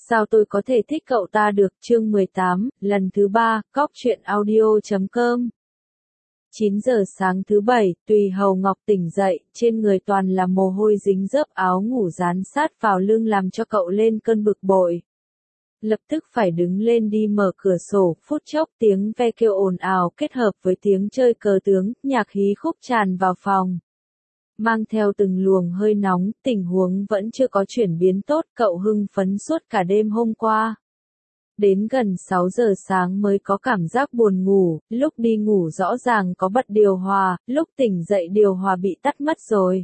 Sao tôi có thể thích cậu ta được? Chương 18, lần thứ 3, cóc.truyện.audio.com. 9 giờ sáng thứ Bảy, Tùy Hầu Ngọc tỉnh dậy, trên người toàn là mồ hôi dính dớp, áo ngủ dán sát vào lưng làm cho cậu lên cơn bực bội. Lập tức phải đứng lên đi mở cửa sổ, phút chốc tiếng ve kêu ồn ào kết hợp với tiếng chơi cờ tướng, nhạc hí khúc tràn vào phòng. Mang theo từng luồng hơi nóng, tình huống vẫn chưa có chuyển biến tốt, cậu hưng phấn suốt cả đêm hôm qua. Đến gần 6 giờ sáng mới có cảm giác buồn ngủ, lúc đi ngủ rõ ràng có bật điều hòa, lúc tỉnh dậy điều hòa bị tắt mất rồi.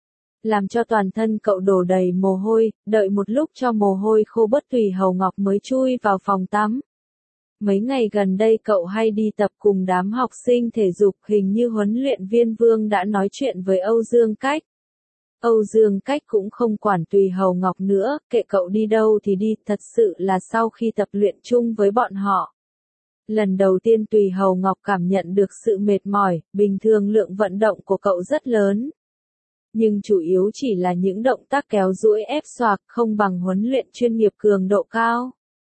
Làm cho toàn thân cậu đổ đầy mồ hôi, đợi một lúc cho mồ hôi khô bớt Tùy Hầu Ngọc mới chui vào phòng tắm. Mấy ngày gần đây cậu hay đi tập cùng đám học sinh thể dục, hình như huấn luyện viên Vương đã nói chuyện với Âu Dương Cách. Âu Dương Cách cũng không quản Tùy Hầu Ngọc nữa, kệ cậu đi đâu thì đi, thật sự là sau khi tập luyện chung với bọn họ. Lần đầu tiên Tùy Hầu Ngọc cảm nhận được sự mệt mỏi, bình thường lượng vận động của cậu rất lớn. Nhưng chủ yếu chỉ là những động tác kéo duỗi ép xoạc, không bằng huấn luyện chuyên nghiệp cường độ cao.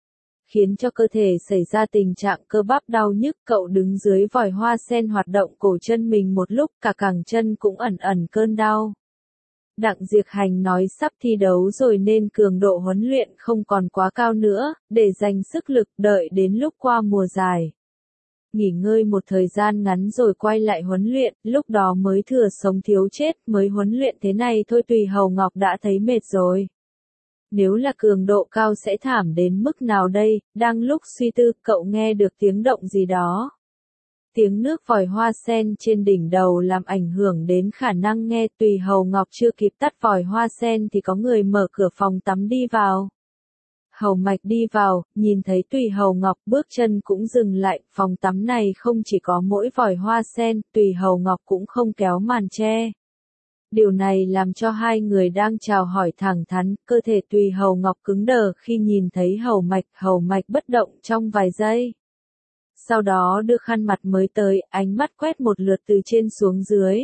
Khiến cho cơ thể xảy ra tình trạng cơ bắp đau nhức, cậu đứng dưới vòi hoa sen hoạt động cổ chân mình một lúc, cả cẳng chân cũng ẩn ẩn cơn đau. Đặng Diệc Hành nói sắp thi đấu rồi nên cường độ huấn luyện không còn quá cao nữa, để dành sức lực đợi đến lúc qua mùa giải. Nghỉ ngơi một thời gian ngắn rồi quay lại huấn luyện, lúc đó mới thừa sống thiếu chết, mới huấn luyện thế này thôi Tùy Hầu Ngọc đã thấy mệt rồi. Nếu là cường độ cao sẽ thảm đến mức nào đây? Đang lúc suy tư, cậu nghe được tiếng động gì đó. Tiếng nước vòi hoa sen trên đỉnh đầu làm ảnh hưởng đến khả năng nghe. Tùy Hầu Ngọc chưa kịp tắt vòi hoa sen thì có người mở cửa phòng tắm đi vào. Hầu Mạch đi vào, nhìn thấy Tùy Hầu Ngọc bước chân cũng dừng lại, phòng tắm này không chỉ có mỗi vòi hoa sen, Tùy Hầu Ngọc cũng không kéo màn che. Điều này làm cho hai người đang chào hỏi thẳng thắn, cơ thể Tùy Hầu Ngọc cứng đờ khi nhìn thấy Hầu Mạch bất động trong vài giây. Sau đó đưa khăn mặt mới tới, ánh mắt quét một lượt từ trên xuống dưới.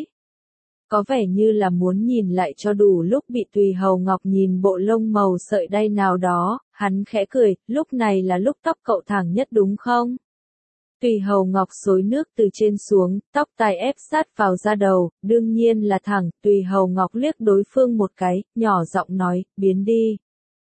Có vẻ như là muốn nhìn lại cho đủ lúc bị Tùy Hầu Ngọc nhìn bộ lông màu sợi đay nào đó, hắn khẽ cười, lúc này là lúc tóc cậu thẳng nhất đúng không? Tùy Hầu Ngọc xối nước từ trên xuống, tóc tai ép sát vào da đầu, đương nhiên là thẳng, Tùy Hầu Ngọc liếc đối phương một cái, nhỏ giọng nói, biến đi.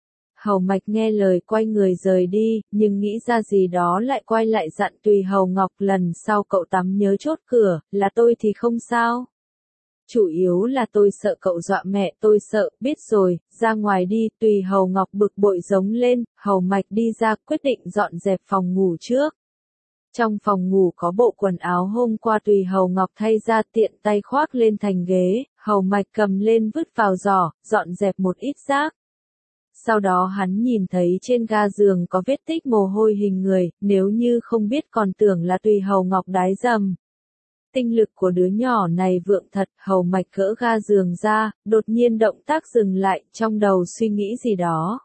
Hầu Mạch nghe lời quay người rời đi, nhưng nghĩ ra gì đó lại quay lại dặn Tùy Hầu Ngọc lần sau cậu tắm nhớ chốt cửa, là tôi thì không sao. Chủ yếu là tôi sợ cậu dọa mẹ tôi sợ, biết rồi, ra ngoài đi, Tùy Hầu Ngọc bực bội giống lên, Hầu Mạch đi ra quyết định dọn dẹp phòng ngủ trước. Trong phòng ngủ có bộ quần áo hôm qua Tùy Hầu Ngọc thay ra tiện tay khoác lên thành ghế, Hầu Mạch cầm lên vứt vào giỏ, dọn dẹp một ít rác. Sau đó hắn nhìn thấy trên ga giường có vết tích mồ hôi hình người, nếu như không biết còn tưởng là Tùy Hầu Ngọc đái dầm. Tinh lực của đứa nhỏ này vượng thật, Hầu Mạch gỡ ga giường ra, đột nhiên động tác dừng lại, trong đầu suy nghĩ gì đó.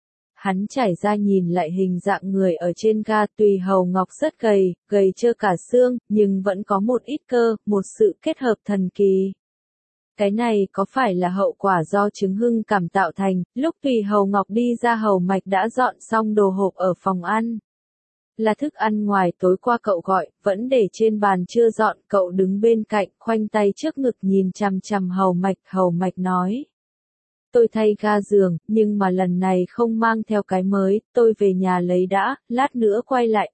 Hắn trải ra nhìn lại hình dạng người ở trên ga, Tùy Hầu Ngọc rất gầy trơ cả xương, nhưng vẫn có một ít cơ, một sự kết hợp thần kỳ. Cái này có phải là hậu quả do trứng hưng cảm tạo thành? Lúc Tùy Hầu Ngọc đi ra Hầu Mạch đã dọn xong đồ hộp ở phòng ăn. Là thức ăn ngoài tối qua cậu gọi, vẫn để trên bàn chưa dọn, cậu đứng bên cạnh, khoanh tay trước ngực nhìn chằm chằm Hầu Mạch nói. Tôi thay ga giường, nhưng mà lần này không mang theo cái mới, tôi về nhà lấy đã, lát nữa quay lại,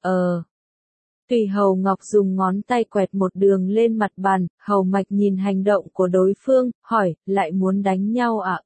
Tùy Hầu Ngọc dùng ngón tay quẹt một đường lên mặt bàn, Hầu Mạch nhìn hành động của đối phương, hỏi, lại muốn đánh nhau à?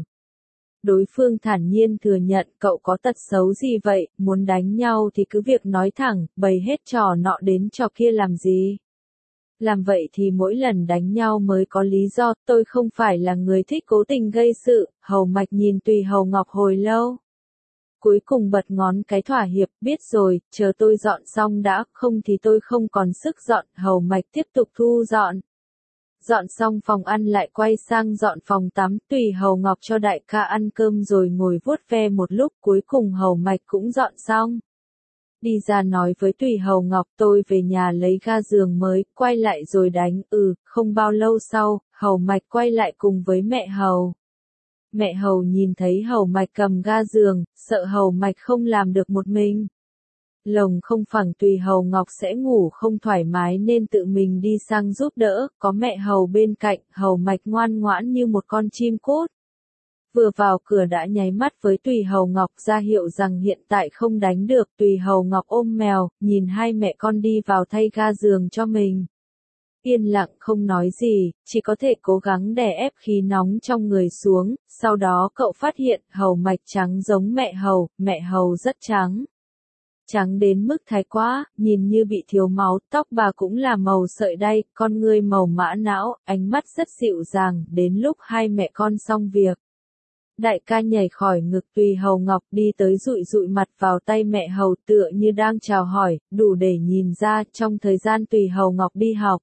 Đối phương thản nhiên thừa nhận, cậu có tật xấu gì vậy, muốn đánh nhau thì cứ việc nói thẳng, bày hết trò nọ đến trò kia làm gì. Làm vậy thì mỗi lần đánh nhau mới có lý do, tôi không phải là người thích cố tình gây sự. Hầu Mạch nhìn Tùy Hầu Ngọc hồi lâu. Cuối cùng bật ngón cái thỏa hiệp, biết rồi, chờ tôi dọn xong đã, không thì tôi không còn sức dọn. Hầu Mạch tiếp tục thu dọn. Dọn xong phòng ăn lại quay sang dọn phòng tắm, Tùy Hầu Ngọc cho đại ca ăn cơm rồi ngồi vuốt ve một lúc, cuối cùng Hầu Mạch cũng dọn xong. Đi ra nói với Tùy Hầu Ngọc, tôi về nhà lấy ga giường mới, quay lại rồi đánh. Không bao lâu sau, Hầu Mạch quay lại cùng với mẹ Hầu Mẹ Hầu nhìn thấy Hầu Mạch cầm ga giường, sợ Hầu Mạch không làm được một mình. Lồng không phẳng tùy Hầu Ngọc sẽ ngủ không thoải mái nên tự mình đi sang giúp đỡ, có mẹ Hầu bên cạnh, Hầu Mạch ngoan ngoãn như một con chim cút. Vừa vào cửa đã nháy mắt với Tùy Hầu Ngọc ra hiệu rằng hiện tại không đánh được. Tùy Hầu Ngọc ôm mèo, nhìn hai mẹ con đi vào thay ga giường cho mình. Yên lặng không nói gì, chỉ có thể cố gắng đè ép khí nóng trong người xuống. Sau đó cậu phát hiện Hầu Mạch trắng giống mẹ Hầu rất trắng. Trắng đến mức thái quá, nhìn như bị thiếu máu, tóc bà cũng là màu sợi đay, con ngươi màu mã não, ánh mắt rất dịu dàng. Đến lúc hai mẹ con xong việc, đại ca nhảy khỏi ngực Tùy Hầu Ngọc đi tới dụi dụi mặt vào tay mẹ Hầu tựa như đang chào hỏi, đủ để nhìn ra trong thời gian Tùy Hầu Ngọc đi học.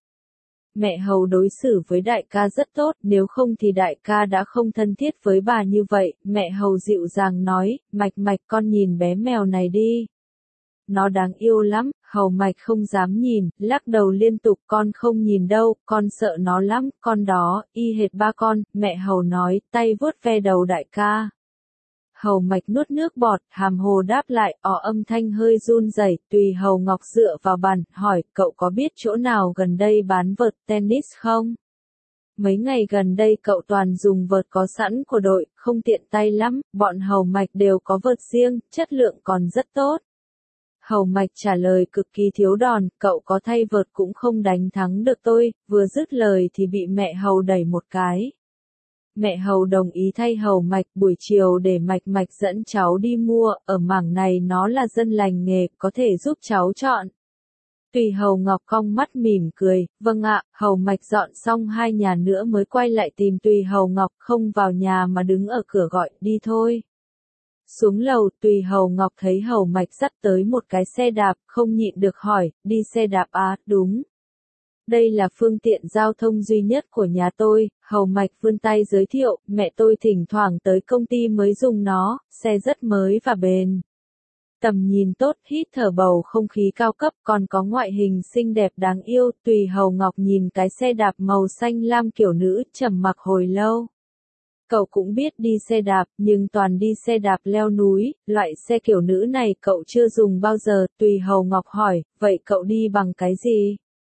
Mẹ Hầu đối xử với đại ca rất tốt, nếu không thì đại ca đã không thân thiết với bà như vậy. Mẹ Hầu dịu dàng nói, Mạch Mạch con nhìn bé mèo này đi. Nó đáng yêu lắm. Hầu Mạch không dám nhìn, lắc đầu liên tục, con không nhìn đâu, con sợ nó lắm, con đó, y hệt ba con. Mẹ Hầu nói, tay vuốt ve đầu đại ca. Hầu Mạch nuốt nước bọt, hàm hồ đáp lại, âm thanh hơi run rẩy. Tùy Hầu Ngọc dựa vào bàn, hỏi, cậu có biết chỗ nào gần đây bán vợt tennis không? Mấy ngày gần đây cậu toàn dùng vợt có sẵn của đội, không tiện tay lắm, bọn Hầu Mạch đều có vợt riêng, chất lượng còn rất tốt. Hầu Mạch trả lời cực kỳ thiếu đòn, cậu có thay vợt cũng không đánh thắng được tôi. Vừa dứt lời thì bị mẹ Hầu đẩy một cái. Mẹ Hầu đồng ý thay Hầu Mạch, buổi chiều để Mạch dẫn cháu đi mua, ở mảng này nó là dân lành nghề, có thể giúp cháu chọn. Tùy Hầu Ngọc cong mắt mỉm cười, vâng ạ. Hầu Mạch dọn xong hai nhà nữa mới quay lại tìm Tùy Hầu Ngọc, không vào nhà mà đứng ở cửa gọi, đi thôi. Xuống lầu, Tùy Hầu Ngọc thấy Hầu Mạch dắt tới một cái xe đạp, không nhịn được hỏi, đi xe đạp à, đúng. Đây là phương tiện giao thông duy nhất của nhà tôi. Hầu Mạch vươn tay giới thiệu, mẹ tôi thỉnh thoảng tới công ty mới dùng nó, xe rất mới và bền. Tầm nhìn tốt, hít thở bầu không khí cao cấp, còn có ngoại hình xinh đẹp đáng yêu. Tùy Hầu Ngọc nhìn cái xe đạp màu xanh lam kiểu nữ, trầm mặc hồi lâu. Cậu cũng biết đi xe đạp, nhưng toàn đi xe đạp leo núi, loại xe kiểu nữ này cậu chưa dùng bao giờ. Tùy Hầu Ngọc hỏi, vậy cậu đi bằng cái gì?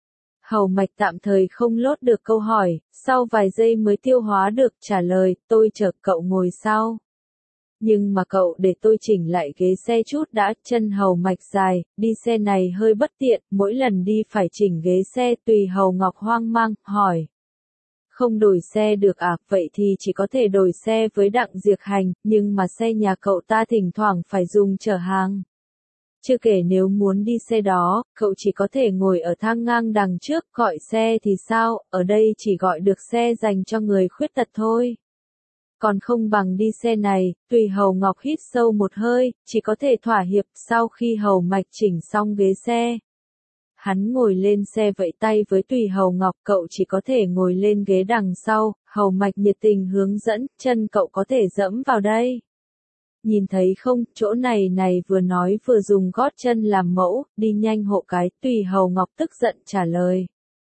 Hầu Mạch tạm thời không lốt được câu hỏi, sau vài giây mới tiêu hóa được trả lời, tôi chở cậu ngồi sau. Nhưng mà cậu để tôi chỉnh lại ghế xe chút đã. Chân Hầu Mạch dài, đi xe này hơi bất tiện, mỗi lần đi phải chỉnh ghế xe. Tùy Hầu Ngọc hoang mang, hỏi. Không đổi xe được à, vậy thì chỉ có thể đổi xe với Đặng Diệc Hành, nhưng mà xe nhà cậu ta thỉnh thoảng phải dùng chở hàng. Chưa kể nếu muốn đi xe đó, cậu chỉ có thể ngồi ở thang ngang đằng trước, gọi xe thì sao, ở đây chỉ gọi được xe dành cho người khuyết tật thôi. Còn không bằng đi xe này. Tùy Hầu Ngọc hít sâu một hơi, chỉ có thể thỏa hiệp. Sau khi Hầu Mạch chỉnh xong ghế xe, hắn ngồi lên xe vẫy tay với Tùy Hầu Ngọc, cậu chỉ có thể ngồi lên ghế đằng sau. Hầu Mạch nhiệt tình hướng dẫn, chân cậu có thể dẫm vào đây. Nhìn thấy không, chỗ này vừa nói vừa dùng gót chân làm mẫu, đi nhanh hộ cái. Tùy Hầu Ngọc tức giận trả lời.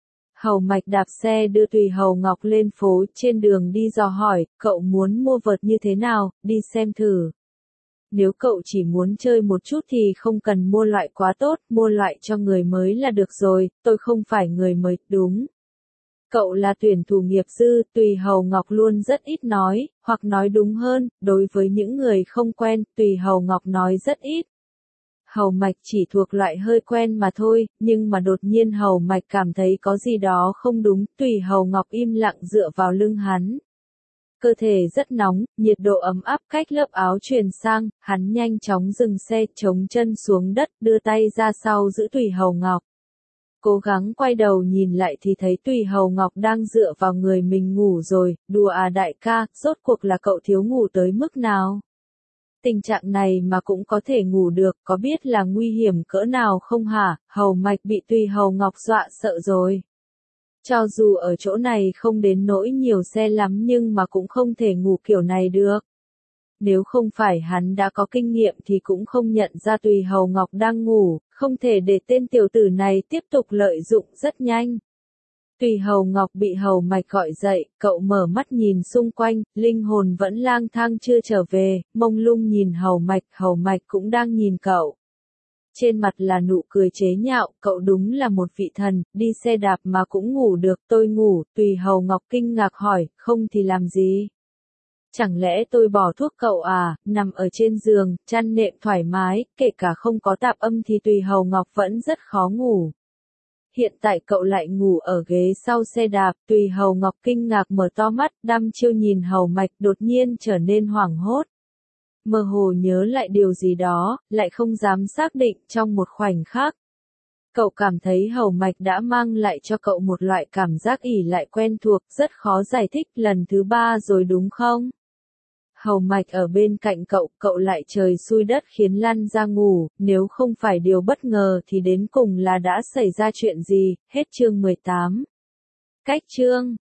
Hầu Mạch đạp xe đưa Tùy Hầu Ngọc lên phố, trên đường đi dò hỏi, cậu muốn mua vợt như thế nào, đi xem thử. Nếu cậu chỉ muốn chơi một chút thì không cần mua loại quá tốt, mua loại cho người mới là được rồi, tôi không phải người mới, đúng. Cậu là tuyển thủ nghiệp dư. Tùy Hầu Ngọc luôn rất ít nói, hoặc nói đúng hơn, đối với những người không quen, Tùy Hầu Ngọc nói rất ít. Hầu Mạch chỉ thuộc loại hơi quen mà thôi, nhưng mà đột nhiên Hầu Mạch cảm thấy có gì đó không đúng. Tùy Hầu Ngọc im lặng dựa vào lưng hắn. Cơ thể rất nóng, nhiệt độ ấm áp cách lớp áo truyền sang, hắn nhanh chóng dừng xe, chống chân xuống đất, đưa tay ra sau giữ Tùy Hầu Ngọc. Cố gắng quay đầu nhìn lại thì thấy Tùy Hầu Ngọc đang dựa vào người mình ngủ rồi. Đùa à đại ca, rốt cuộc là cậu thiếu ngủ tới mức nào? Tình trạng này mà cũng có thể ngủ được, có biết là nguy hiểm cỡ nào không hả? Hầu Mạch bị Tùy Hầu Ngọc dọa sợ rồi. Cho dù ở chỗ này không đến nỗi nhiều xe lắm nhưng mà cũng không thể ngủ kiểu này được. Nếu không phải hắn đã có kinh nghiệm thì cũng không nhận ra Tùy Hầu Ngọc đang ngủ, không thể để tên tiểu tử này tiếp tục lợi dụng rất nhanh. Tùy Hầu Ngọc bị Hầu Mạch gọi dậy, cậu mở mắt nhìn xung quanh, linh hồn vẫn lang thang chưa trở về, mông lung nhìn Hầu Mạch cũng đang nhìn cậu. Trên mặt là nụ cười chế nhạo, cậu đúng là một vị thần, đi xe đạp mà cũng ngủ được, tôi ngủ, Tùy Hầu Ngọc kinh ngạc hỏi, không thì làm gì? Chẳng lẽ tôi bỏ thuốc cậu à, nằm ở trên giường, chăn nệm thoải mái, kể cả không có tạp âm thì Tùy Hầu Ngọc vẫn rất khó ngủ. Hiện tại cậu lại ngủ ở ghế sau xe đạp, Tùy Hầu Ngọc kinh ngạc mở to mắt, đăm chiêu nhìn Hầu Mạch đột nhiên trở nên hoảng hốt. Mơ hồ nhớ lại điều gì đó, lại không dám xác định trong một khoảnh khắc. Cậu cảm thấy Hầu Mạch đã mang lại cho cậu một loại cảm giác ỉ lại quen thuộc, rất khó giải thích, lần thứ 3 rồi đúng không? Hầu Mạch ở bên cạnh cậu lại trời xui đất khiến lăn ra ngủ, nếu không phải điều bất ngờ thì đến cùng là đã xảy ra chuyện gì, hết chương 18. Cách chương